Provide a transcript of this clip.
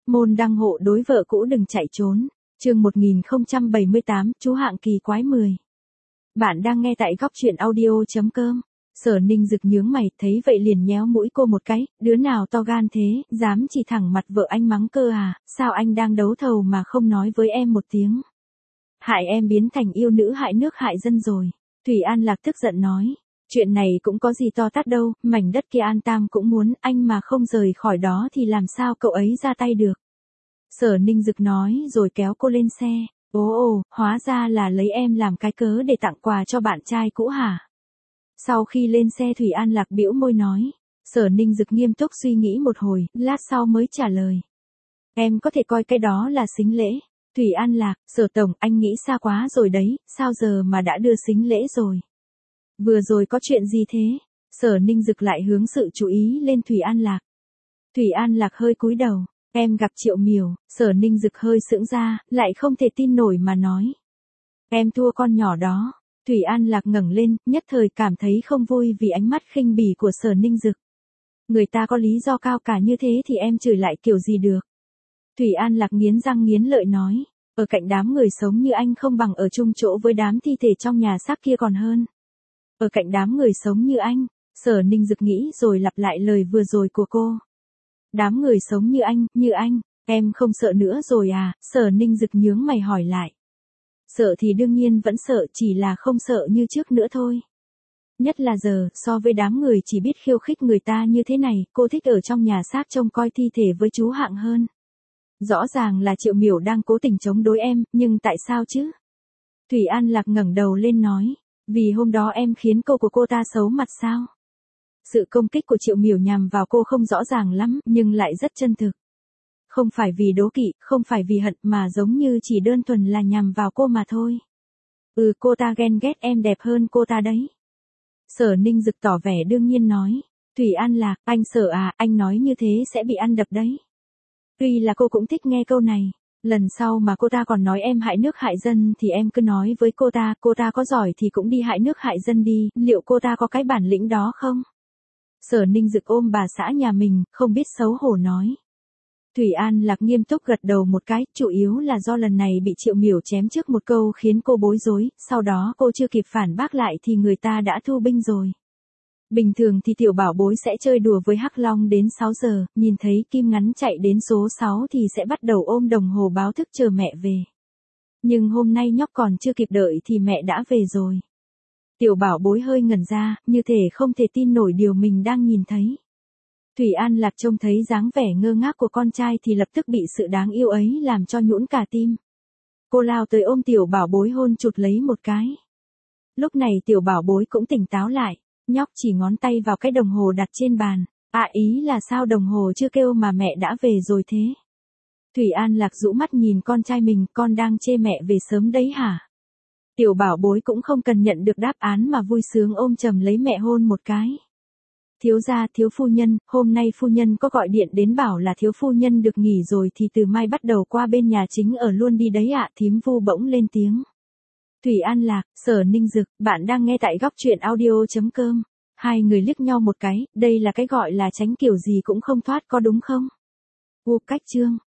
Môn đăng hộ đối vợ cũ đừng chạy trốn. Chương 1078, chú hạng kỳ quái 10. Bạn đang nghe tại góc truyện audio.com. Sở Ninh Dực nhướng mày, thấy vậy liền nhéo mũi cô một cái, đứa nào to gan thế, dám chỉ thẳng mặt vợ anh mắng cơ à, sao anh đang đấu thầu mà không nói với em một tiếng. Hại em biến thành yêu nữ hại nước hại dân rồi. Thủy An Lạc tức giận nói. Chuyện này cũng có gì to tát đâu, mảnh đất kia An Tam cũng muốn, anh mà không rời khỏi đó thì làm sao cậu ấy ra tay được. Sở Ninh Dực nói rồi kéo cô lên xe. Ồ, hóa ra là lấy em làm cái cớ để tặng quà cho bạn trai cũ hả? Sau khi lên xe Thủy An Lạc bĩu môi nói. Sở Ninh Dực nghiêm túc suy nghĩ một hồi, lát sau mới trả lời. Em có thể coi cái đó là sính lễ. Thủy An Lạc, Sở Tổng, anh nghĩ xa quá rồi đấy, sao giờ mà đã đưa sính lễ rồi? Vừa rồi có chuyện gì thế? Sở Ninh Dực lại hướng sự chú ý lên Thủy An Lạc. Thủy An Lạc hơi cúi đầu. Em gặp Triệu Miểu. Sở Ninh Dực hơi sững ra, lại không thể tin nổi mà nói. Em thua con nhỏ đó. Thủy An Lạc ngẩng lên, nhất thời cảm thấy không vui vì ánh mắt khinh bỉ của Sở Ninh Dực. Người ta có lý do cao cả như thế thì em chửi lại kiểu gì được. Thủy An Lạc nghiến răng nghiến lợi nói. Ở cạnh đám người sống như anh không bằng ở chung chỗ với đám thi thể trong nhà xác kia còn hơn. Ở cạnh đám người sống như anh. Sở Ninh Dực nghĩ rồi lặp lại lời vừa rồi của cô. Đám người sống như anh, em không sợ nữa rồi à? Sở Ninh Dực nhướng mày hỏi lại. Sợ thì đương nhiên vẫn sợ, chỉ là không sợ như trước nữa thôi. Nhất là giờ, so với đám người chỉ biết khiêu khích người ta như thế này, cô thích ở trong nhà xác trông coi thi thể với chú Hạng hơn. Rõ ràng là Triệu Miểu đang cố tình chống đối em, nhưng tại sao chứ? Thủy An Lạc ngẩng đầu lên nói. Vì hôm đó em khiến của cô ta xấu mặt sao? Sự công kích của Triệu Miểu nhằm vào cô không rõ ràng lắm, nhưng lại rất chân thực. Không phải vì đố kỵ, không phải vì hận mà giống như chỉ đơn thuần là nhằm vào cô mà thôi. Cô ta ghen ghét em đẹp hơn cô ta đấy. Sở Ninh Dực tỏ vẻ đương nhiên nói. Thủy An Lạc, anh sợ à, anh nói như thế sẽ bị ăn đập đấy. Tuy là cô cũng thích nghe câu này. Lần sau mà cô ta còn nói em hại nước hại dân thì em cứ nói với cô ta có giỏi thì cũng đi hại nước hại dân đi, liệu cô ta có cái bản lĩnh đó không? Sở Ninh Dực ôm bà xã nhà mình, không biết xấu hổ nói. Thủy An Lạc nghiêm túc gật đầu một cái, chủ yếu là do lần này bị Triệu Miểu chém trước một câu khiến cô bối rối, sau đó cô chưa kịp phản bác lại thì người ta đã thu binh rồi. Bình thường thì tiểu bảo bối sẽ chơi đùa với Hắc Long đến 6 giờ, nhìn thấy kim ngắn chạy đến số 6 thì sẽ bắt đầu ôm đồng hồ báo thức chờ mẹ về. Nhưng hôm nay nhóc còn chưa kịp đợi thì mẹ đã về rồi. Tiểu bảo bối hơi ngẩn ra, như thể không thể tin nổi điều mình đang nhìn thấy. Thủy An Lạc trông thấy dáng vẻ ngơ ngác của con trai thì lập tức bị sự đáng yêu ấy làm cho nhũn cả tim. Cô lao tới ôm tiểu bảo bối hôn chụt lấy một cái. Lúc này tiểu bảo bối cũng tỉnh táo lại, nhóc chỉ ngón tay vào cái đồng hồ đặt trên bàn. Ý là sao đồng hồ chưa kêu mà mẹ đã về rồi thế? Thủy An Lạc rũ mắt nhìn con trai mình, con đang chê mẹ về sớm đấy hả? Tiểu bảo bối cũng không cần nhận được đáp án mà vui sướng ôm chầm lấy mẹ hôn một cái. Thiếu gia, thiếu phu nhân, hôm nay phu nhân có gọi điện đến bảo là thiếu phu nhân được nghỉ rồi thì từ mai bắt đầu qua bên nhà chính ở luôn đi đấy ạ. Thím Vu bỗng lên tiếng. Thủy An Lạc, Sở Ninh Dực, bạn đang nghe tại góc truyện audio.com. Hai người liếc nhau một cái, đây là cái gọi là tránh kiểu gì cũng không thoát có đúng không? Cách chương